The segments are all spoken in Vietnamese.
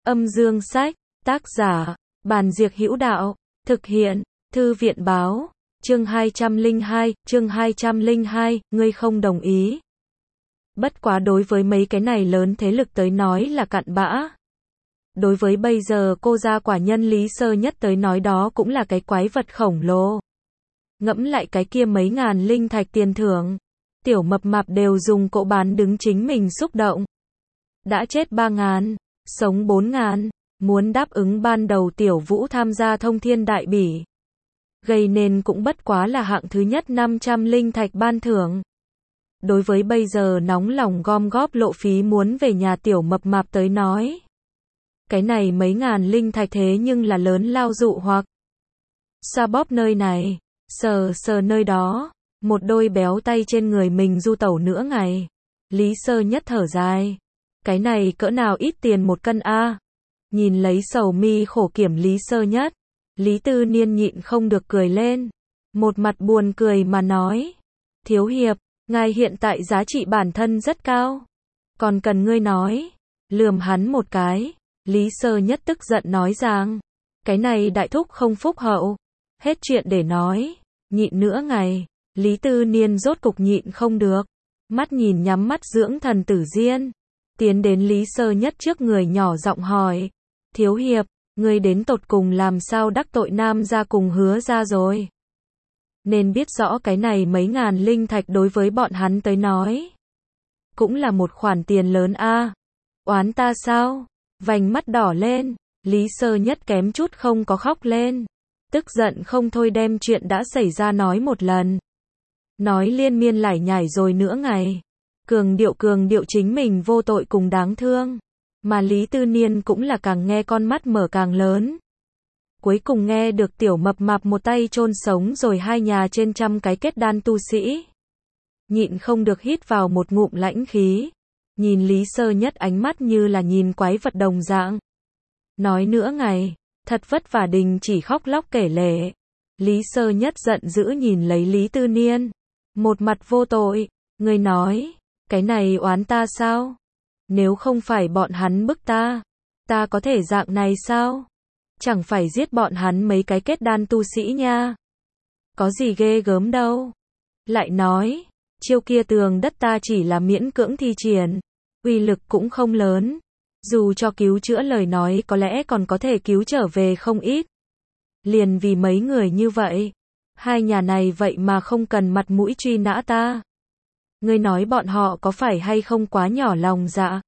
Âm dương sách, tác giả, Bàn Diệc Hữu Đạo, thực hiện, Thư viện Báo, chương 202, ngươi không đồng ý. Bất quá đối với mấy cái này lớn thế lực tới nói là cặn bã. Đối với bây giờ cô gia quả nhân Lý Sơ Nhất tới nói đó cũng là cái quái vật khổng lồ. Ngẫm lại cái kia mấy ngàn linh thạch tiền thưởng, tiểu mập mạp đều dùng cỗ bán đứng chính mình xúc động. Đã chết 3.000, sống 4.000, muốn đáp ứng ban đầu Tiểu Vũ tham gia thông thiên đại bỉ. Gây nên cũng bất quá là hạng thứ nhất 500 linh thạch ban thưởng. Đối với bây giờ nóng lòng gom góp lộ phí muốn về nhà tiểu mập mạp tới nói. Cái này mấy ngàn linh thạch thế nhưng là lớn lao dụ hoặc. Xoa bóp nơi này, sờ sờ nơi đó, một đôi béo tay trên người mình du tẩu nửa ngày. Lý Sơ Nhất thở dài. Cái này cỡ nào ít tiền một cân a? Nhìn lấy sầu mi khổ kiểm Lý Sơ Nhất, Lý Tư Niên nhịn không được cười lên. Một mặt buồn cười mà nói. Thiếu hiệp, ngài hiện tại giá trị bản thân rất cao. Còn cần ngươi nói. Lườm hắn một cái. Lý Sơ Nhất tức giận nói rằng. Cái này đại thúc không phúc hậu. Hết chuyện để nói. Nhịn nữa ngày. Lý Tư Niên rốt cục nhịn không được. Mắt nhìn nhắm mắt dưỡng thần tử Diên. Tiến đến Lý Sơ Nhất trước người nhỏ giọng hỏi. Thiếu hiệp, ngươi đến tột cùng làm sao đắc tội Nam gia cùng Hứa gia rồi? Nên biết rõ cái này mấy ngàn linh thạch đối với bọn hắn tới nói. Cũng là một khoản tiền lớn a. Oán ta sao? Vành mắt đỏ lên, Lý Sơ Nhất kém chút không có khóc lên. Tức giận không thôi đem chuyện đã xảy ra nói một lần. Nói liên miên lải nhải rồi nữa ngày. Cường điệu chính mình vô tội cùng đáng thương. Mà Lý Tư Niên cũng là càng nghe con mắt mở càng lớn. Cuối cùng nghe được tiểu mập mạp một tay chôn sống rồi hai nhà trên trăm cái kết đan tu sĩ. Nhịn không được hít vào một ngụm lãnh khí. Nhìn Lý Sơ Nhất ánh mắt như là nhìn quái vật đồng dạng. Nói nữa ngày, thật vất vả đình chỉ khóc lóc kể lể. Lý Sơ Nhất giận dữ nhìn lấy Lý Tư Niên. Một mặt vô tội, người nói, cái này oán ta sao? Nếu không phải bọn hắn bức ta có thể dạng này sao? Chẳng phải giết bọn hắn mấy cái kết đan tu sĩ nha. Có gì ghê gớm đâu. Lại nói, chiêu kia tường đất ta chỉ là miễn cưỡng thi triển, uy lực cũng không lớn. Dù cho cứu chữa lời nói có lẽ còn có thể cứu trở về không ít. Liền vì mấy người như vậy, hai nhà này vậy mà không cần mặt mũi truy nã ta. Ngươi nói bọn họ có phải hay không quá nhỏ lòng dạ?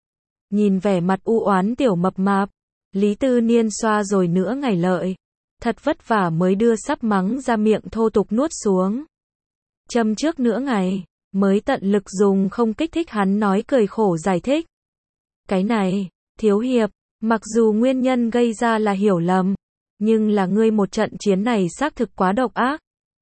Nhìn vẻ mặt u oán tiểu mập mạp, Lý Tư Niên xoa rồi nữa ngày lợi. Thật vất vả mới đưa sắp mắng ra miệng thô tục nuốt xuống. Châm trước nữa ngày, mới tận lực dùng không kích thích hắn nói cười khổ giải thích. Cái này, thiếu hiệp, mặc dù nguyên nhân gây ra là hiểu lầm, nhưng là ngươi một trận chiến này xác thực quá độc ác.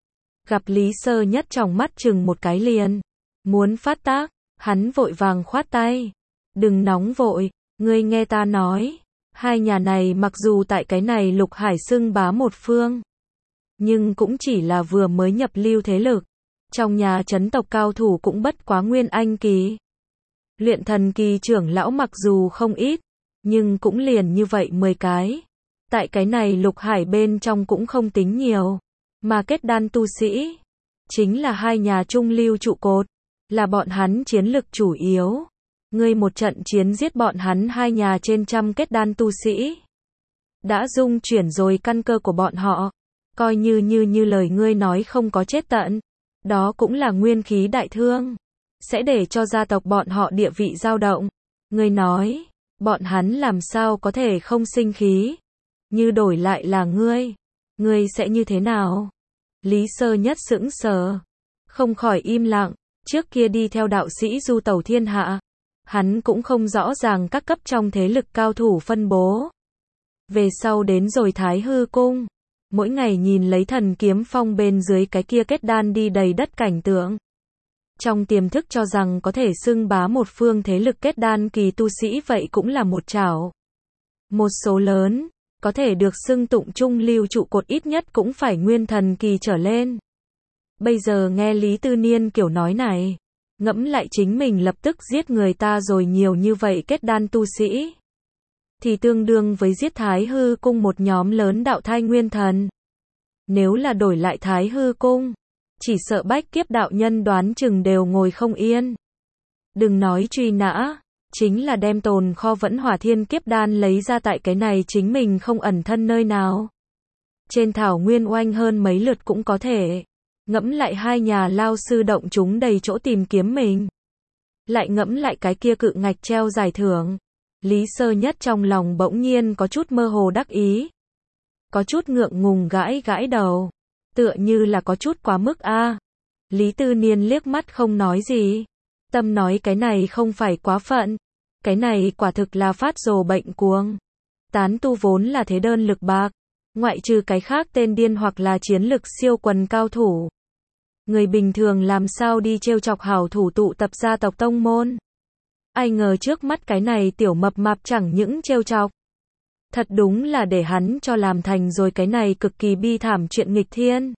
Gặp Lý Sơ Nhất trong mắt chừng một cái liền. Muốn phát tác, hắn vội vàng khoát tay. Đừng nóng vội, ngươi nghe ta nói. Hai nhà này mặc dù tại cái này Lục Hải xưng bá một phương, nhưng cũng chỉ là vừa mới nhập lưu thế lực. Trong nhà chấn tộc cao thủ cũng bất quá nguyên anh kỳ. Luyện thần kỳ trưởng lão mặc dù không ít, nhưng cũng liền như vậy 10 cái. Tại cái này Lục Hải bên trong cũng không tính nhiều. Mà kết đan tu sĩ, chính là hai nhà trung lưu trụ cột, là bọn hắn chiến lực chủ yếu. Ngươi một trận chiến giết bọn hắn hai nhà trên trăm kết đan tu sĩ. Đã dung chuyển rồi căn cơ của bọn họ. Coi như lời ngươi nói không có chết tận. Đó cũng là nguyên khí đại thương. Sẽ để cho gia tộc bọn họ địa vị dao động. Ngươi nói, bọn hắn làm sao có thể không sinh khí. Như đổi lại là ngươi sẽ như thế nào? Lý Sơ Nhất sững sờ. Không khỏi im lặng. Trước kia đi theo đạo sĩ du tẩu thiên hạ. Hắn cũng không rõ ràng các cấp trong thế lực cao thủ phân bố. Về sau đến rồi Thái Hư Cung. Mỗi ngày nhìn lấy Thần Kiếm Phong bên dưới cái kia kết đan đi đầy đất cảnh tượng. Trong tiềm thức cho rằng có thể xưng bá một phương thế lực kết đan kỳ tu sĩ vậy cũng là một chảo. Một số lớn, có thể được xưng tụng trung lưu trụ cột ít nhất cũng phải nguyên thần kỳ trở lên. Bây giờ nghe Lý Tư Niên kiểu nói này, ngẫm lại chính mình lập tức giết người ta rồi nhiều như vậy kết đan tu sĩ. thì tương đương với giết Thái Hư cung một nhóm lớn đạo thai nguyên thần. Nếu là đổi lại Thái Hư cung, chỉ sợ bách kiếp đạo nhân đoán chừng đều ngồi không yên. Đừng nói truy nã, chính là đem tồn kho vẫn hỏa thiên kiếp đan lấy ra tại cái này chính mình không ẩn thân nơi nào. Trên thảo nguyên oanh hơn mấy lượt cũng có thể. Ngẫm lại hai nhà lao sư động chúng đầy chỗ tìm kiếm mình. Lại ngẫm lại cái kia cự ngạch treo giải thưởng. Lý Sơ Nhất trong lòng bỗng nhiên có chút mơ hồ đắc ý. Có chút ngượng ngùng gãi gãi đầu. Tựa như là có chút quá mức a. Lý Tư Niên liếc mắt không nói gì. Tâm nói cái này không phải quá phận. Cái này quả thực là phát rồ bệnh cuồng. Tán tu vốn là thế đơn lực bạc. Ngoại trừ cái khác tên điên hoặc là chiến lực siêu quần cao thủ. Người bình thường làm sao đi trêu chọc hảo thủ tụ tập gia tộc tông môn. Ai ngờ trước mắt cái này tiểu mập mạp chẳng những trêu chọc. Thật đúng là để hắn cho làm thành rồi cái này cực kỳ bi thảm chuyện nghịch thiên.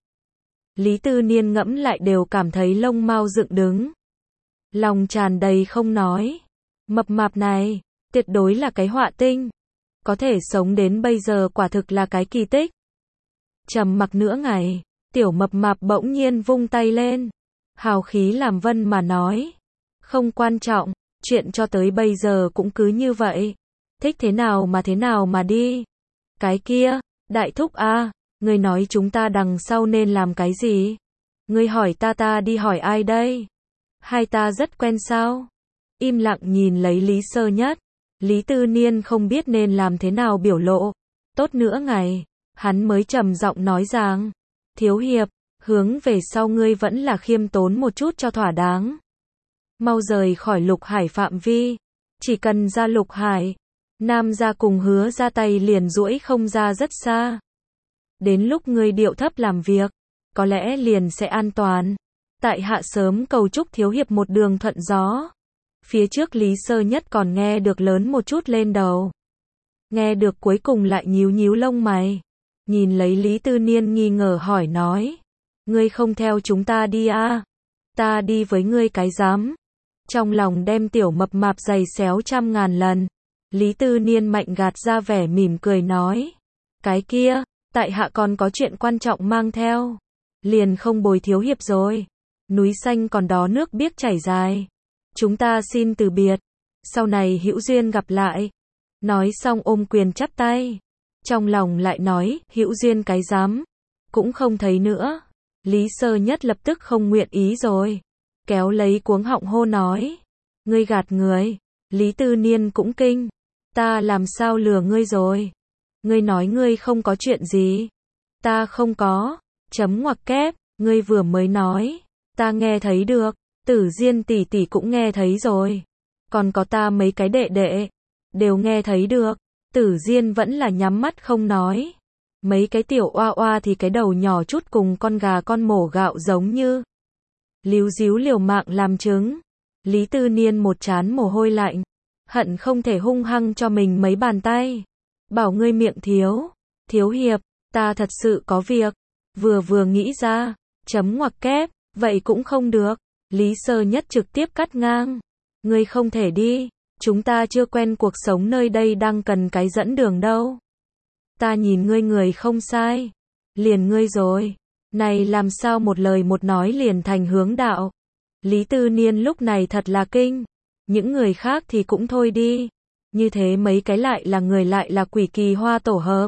Lý Tư Niên ngẫm lại đều cảm thấy lông mao dựng đứng. Lòng tràn đầy không nói. Mập mạp này, tuyệt đối là cái họa tinh. Có thể sống đến bây giờ quả thực là cái kỳ tích. Trầm mặc nửa ngày, tiểu mập mạp bỗng nhiên vung tay lên. Hào khí làm vân mà nói. Không quan trọng, chuyện cho tới bây giờ cũng cứ như vậy. Thích thế nào mà đi. Cái kia, đại thúc a, ngươi nói chúng ta đằng sau nên làm cái gì? Ngươi hỏi ta đi hỏi ai đây? Hai ta rất quen sao? Im lặng nhìn lấy Lý Sơ Nhất. Lý Tư Niên không biết nên làm thế nào biểu lộ. Tốt nữa ngày, hắn mới trầm giọng nói rằng, thiếu hiệp, hướng về sau ngươi vẫn là khiêm tốn một chút cho thỏa đáng. Mau rời khỏi Lục Hải phạm vi, chỉ cần ra Lục Hải, Nam gia cùng Hứa ra tay liền duỗi không ra rất xa. Đến lúc ngươi điệu thấp làm việc, có lẽ liền sẽ an toàn. Tại hạ sớm cầu chúc thiếu hiệp một đường thuận gió. Phía trước Lý Sơ Nhất còn nghe được lớn một chút lên đầu. Nghe được cuối cùng lại nhíu nhíu lông mày. Nhìn lấy Lý Tư Niên nghi ngờ hỏi nói. Ngươi không theo chúng ta đi à? Ta đi với ngươi cái dám. Trong lòng đem tiểu mập mạp giày xéo trăm ngàn lần. Lý Tư Niên mạnh gạt ra vẻ mỉm cười nói. Cái kia, tại hạ còn có chuyện quan trọng mang theo. Liền không bồi thiếu hiệp rồi. Núi xanh còn đó nước biếc chảy dài. Chúng ta xin từ biệt. Sau này hữu duyên gặp lại. Nói xong ôm quyền chắp tay. Trong lòng lại nói, hữu duyên cái dám. Cũng không thấy nữa. Lý Sơ Nhất lập tức không nguyện ý rồi. Kéo lấy cuống họng hô nói. Ngươi gạt người. Lý Tư Niên cũng kinh. Ta làm sao lừa ngươi rồi? Ngươi nói ngươi không có chuyện gì. Ta không có. Chấm ngoặc kép. Ngươi vừa mới nói. Ta nghe thấy được. Tử Diên tỷ tỷ cũng nghe thấy rồi. Còn có ta mấy cái đệ đệ. Đều nghe thấy được. Tử Diên vẫn là nhắm mắt không nói. Mấy cái tiểu oa oa thì cái đầu nhỏ chút cùng con gà con mổ gạo giống như. Líu díu liều mạng làm chứng. Lý Tư Niên một trán mồ hôi lạnh. Hận không thể hung hăng cho mình mấy bàn tay. Bảo ngươi miệng thiếu. Thiếu hiệp, ta thật sự có việc. Vừa nghĩ ra. Chấm ngoặc kép. Vậy cũng không được. Lý Sơ Nhất trực tiếp cắt ngang. Ngươi không thể đi. Chúng ta chưa quen cuộc sống nơi đây đang cần cái dẫn đường đâu. Ta nhìn ngươi người không sai. Liền ngươi rồi. Này làm sao một lời một nói liền thành hướng đạo. Lý Tư Niên lúc này thật là kinh. Những người khác thì cũng thôi đi. Như thế mấy cái lại là người lại là quỷ kỳ hoa tổ hợp.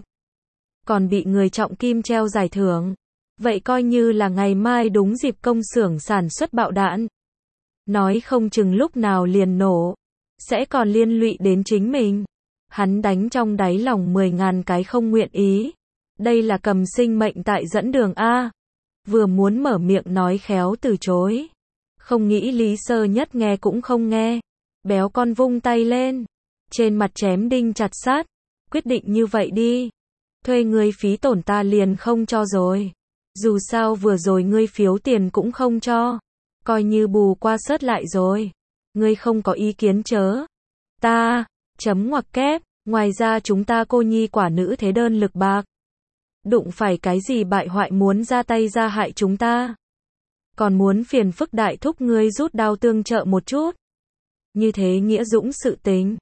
Còn bị người trọng kim treo giải thưởng. Vậy coi như là ngày mai đúng dịp công xưởng sản xuất bạo đạn. Nói không chừng lúc nào liền nổ. Sẽ còn liên lụy đến chính mình. Hắn đánh trong đáy lòng 10.000 cái không nguyện ý. Đây là cầm sinh mệnh tại dẫn đường A. Vừa muốn mở miệng nói khéo từ chối. Không nghĩ Lý Sơ Nhất nghe cũng không nghe. Béo con vung tay lên. Trên mặt chém đinh chặt sát. Quyết định như vậy đi. Thuê ngươi phí tổn ta liền không cho rồi. Dù sao vừa rồi ngươi phiếu tiền cũng không cho. Coi như bù qua sớt lại rồi. Ngươi không có ý kiến chớ. Ta, chấm ngoặc kép. Ngoài ra chúng ta cô nhi quả nữ thế đơn lực bạc. Đụng phải cái gì bại hoại muốn ra tay ra hại chúng ta. Còn muốn phiền phức đại thúc ngươi rút đao tương trợ một chút. Như thế nghĩa dũng sự tính.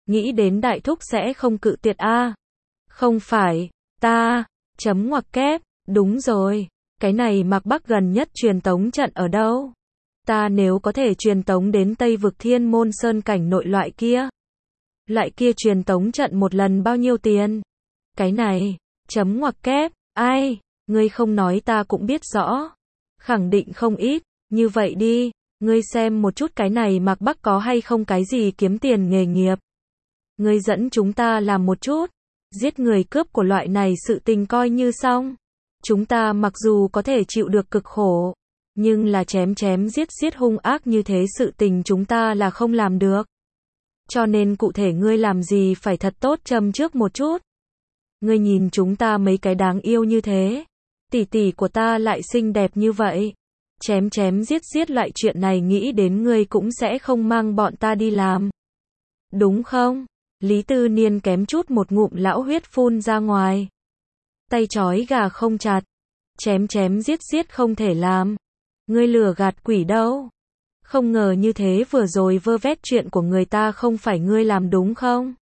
nghĩ đến đại thúc sẽ không cự tuyệt a. Không phải, ta, chấm ngoặc kép, đúng rồi, cái này Mạc Bắc gần nhất truyền tống trận ở đâu? Ta nếu có thể truyền tống đến Tây vực Thiên Môn Sơn cảnh nội loại kia. Loại kia truyền tống trận một lần bao nhiêu tiền? Cái này, chấm ngoặc kép, ai, ngươi không nói ta cũng biết rõ. Khẳng định không ít, như vậy đi, ngươi xem một chút cái này Mạc Bắc có hay không cái gì kiếm tiền nghề nghiệp. Ngươi dẫn chúng ta làm một chút, giết người cướp của loại này sự tình coi như xong. Chúng ta mặc dù có thể chịu được cực khổ, nhưng là chém chém giết giết hung ác như thế sự tình chúng ta là không làm được. Cho nên cụ thể ngươi làm gì phải thật tốt châm trước một chút. Ngươi nhìn chúng ta mấy cái đáng yêu như thế, tỷ tỷ của ta lại xinh đẹp như vậy. Chém chém giết giết loại chuyện này nghĩ đến ngươi cũng sẽ không mang bọn ta đi làm. Đúng không? Lý Tư Niên kém chút một ngụm lão huyết phun ra ngoài. Tay trói gà không chặt. Chém chém giết giết không thể làm. Ngươi lừa gạt quỷ đâu. Không ngờ như thế vừa rồi vơ vét chuyện của người ta không phải ngươi làm đúng không?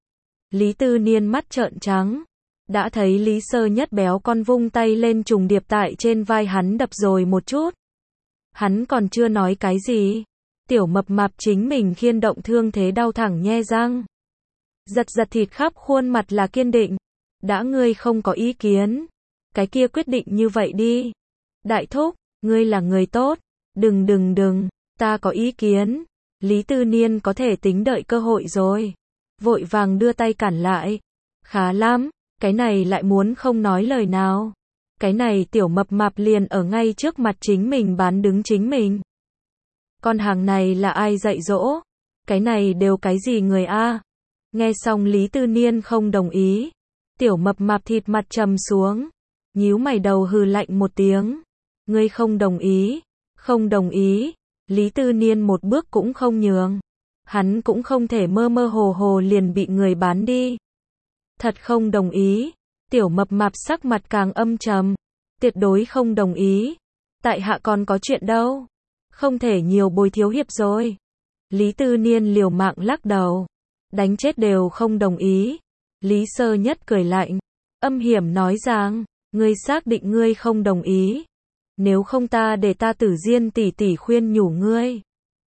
Lý Tư Niên mắt trợn trắng. Đã thấy Lý Sơ Nhất béo con vung tay lên trùng điệp tại trên vai hắn đập rồi một chút. Hắn còn chưa nói cái gì. Tiểu mập mạp chính mình khiên động thương thế đau thẳng nhe răng. Giật giật thịt khắp khuôn mặt là kiên định. Đã ngươi không có ý kiến. Cái kia quyết định như vậy đi. Đại thúc, ngươi là người tốt. Đừng, ta có ý kiến. Lý Tư Niên có thể tính đợi cơ hội rồi. Vội vàng đưa tay cản lại. Khá lắm, cái này lại muốn không nói lời nào. Cái này tiểu mập mạp liền ở ngay trước mặt chính mình bán đứng chính mình. Con hàng này là ai dạy dỗ? Cái này đều cái gì người a? Nghe xong Lý Tư Niên không đồng ý. Tiểu mập mạp thịt mặt trầm xuống. Nhíu mày đầu hừ lạnh một tiếng. Ngươi không đồng ý. Không đồng ý. Lý Tư Niên một bước cũng không nhường. Hắn cũng không thể mơ mơ hồ hồ liền bị người bán đi. Thật không đồng ý. Tiểu mập mạp sắc mặt càng âm trầm. Tuyệt đối không đồng ý. Tại hạ còn có chuyện đâu. Không thể nhiều bồi thiếu hiệp rồi. Lý Tư Niên liều mạng lắc đầu. Đánh chết đều không đồng ý. Lý Sơ Nhất cười lạnh. Âm hiểm nói rằng, ngươi xác định ngươi không đồng ý. Nếu không ta để ta Tử Diên tỷ tỷ khuyên nhủ ngươi.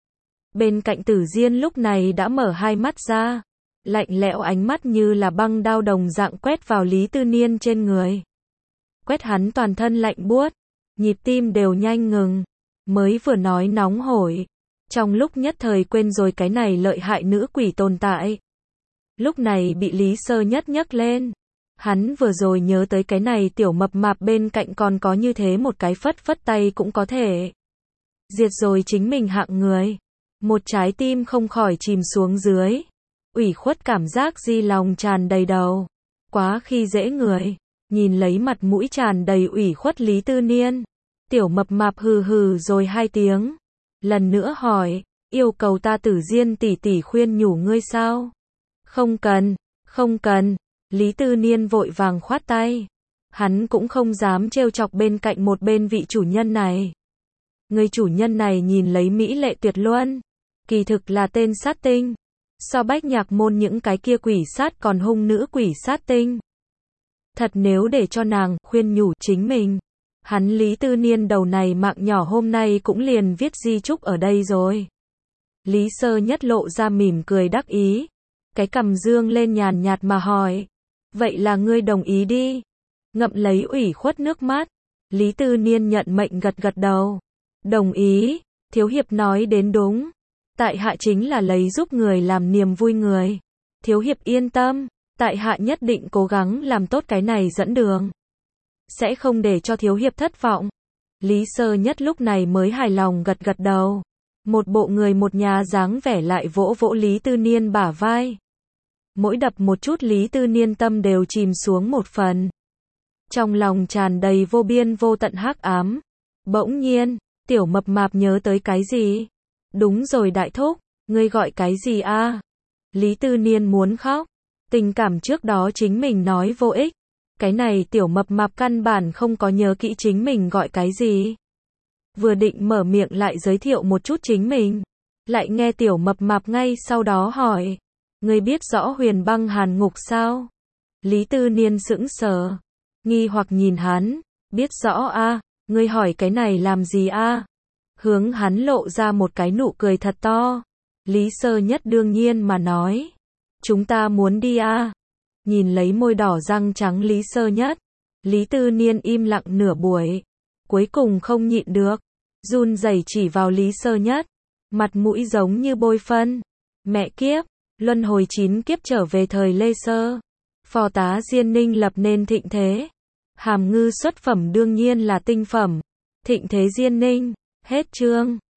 Bên cạnh Tử Diên lúc này đã mở hai mắt ra. Lạnh lẽo ánh mắt như là băng đao đồng dạng quét vào Lý Tư Niên trên người. Quét hắn toàn thân lạnh buốt. Nhịp tim đều nhanh ngừng. Mới vừa nói nóng hổi. Trong lúc nhất thời quên rồi cái này lợi hại nữ quỷ tồn tại. Lúc này bị Lý Sơ Nhất nhấc lên. Hắn vừa rồi nhớ tới cái này tiểu mập mạp bên cạnh còn có như thế một cái phất phất tay cũng có thể. Diệt rồi chính mình hạng người. Một trái tim không khỏi chìm xuống dưới. Ủy khuất cảm giác di lòng tràn đầy đầu. Quá khi dễ người. Nhìn lấy mặt mũi tràn đầy ủy khuất Lý Tư Niên. Tiểu mập mạp hừ hừ rồi hai tiếng. Lần nữa hỏi, yêu cầu ta Tử Diên tỷ tỷ khuyên nhủ ngươi sao? Không cần, không cần. Lý Tư Niên vội vàng khoát tay. Hắn cũng không dám trêu chọc bên cạnh một bên vị chủ nhân này. Người chủ nhân này nhìn lấy mỹ lệ tuyệt luân. Kỳ thực là tên sát tinh. So Bách Nhạc Môn những cái kia quỷ sát còn hung nữ quỷ sát tinh. Thật nếu để cho nàng khuyên nhủ chính mình. Hắn Lý Tư Niên đầu này mạng nhỏ hôm nay cũng liền viết di chúc ở đây rồi. Lý Sơ Nhất lộ ra mỉm cười đắc ý. Cái cằm dương lên nhàn nhạt mà hỏi. Vậy là ngươi đồng ý đi. Ngậm lấy ủy khuất nước mắt. Lý Tư Niên nhận mệnh gật gật đầu. Đồng ý. Thiếu hiệp nói đến đúng. Tại hạ chính là lấy giúp người làm niềm vui người. Thiếu hiệp yên tâm. Tại hạ nhất định cố gắng làm tốt cái này dẫn đường. Sẽ không để cho thiếu hiệp thất vọng. Lý Sơ Nhất lúc này mới hài lòng gật gật đầu. Một bộ người một nhà dáng vẻ lại vỗ vỗ Lý Tư Niên bả vai. Mỗi đập một chút Lý Tư Niên tâm đều chìm xuống một phần. Trong lòng tràn đầy vô biên vô tận hắc ám. Bỗng nhiên, tiểu mập mạp nhớ tới cái gì? Đúng rồi đại thúc, ngươi gọi cái gì a? Lý Tư Niên muốn khóc. Tình cảm trước đó chính mình nói vô ích. Cái này tiểu mập mạp căn bản không có nhớ kỹ chính mình gọi cái gì. Vừa định mở miệng lại giới thiệu một chút chính mình. Lại nghe tiểu mập mạp ngay sau đó hỏi. Ngươi biết rõ Huyền Băng Hàn Ngục sao? Lý Tư Niên sững sờ, nghi hoặc nhìn hắn, biết rõ a, ngươi hỏi cái này làm gì a? Hướng hắn lộ ra một cái nụ cười thật to. Lý Sơ Nhất đương nhiên mà nói, chúng ta muốn đi a. Nhìn lấy môi đỏ răng trắng Lý Sơ Nhất, Lý Tư Niên im lặng nửa buổi, cuối cùng không nhịn được, run rẩy chỉ vào Lý Sơ Nhất, mặt mũi giống như bôi phân. Mẹ kiếp, luân hồi 9 kiếp trở về thời Lê Sơ, phò tá Diên Ninh lập nên thịnh thế. Hàm Ngư xuất phẩm đương nhiên là tinh phẩm. Thịnh thế Diên Ninh, hết chương.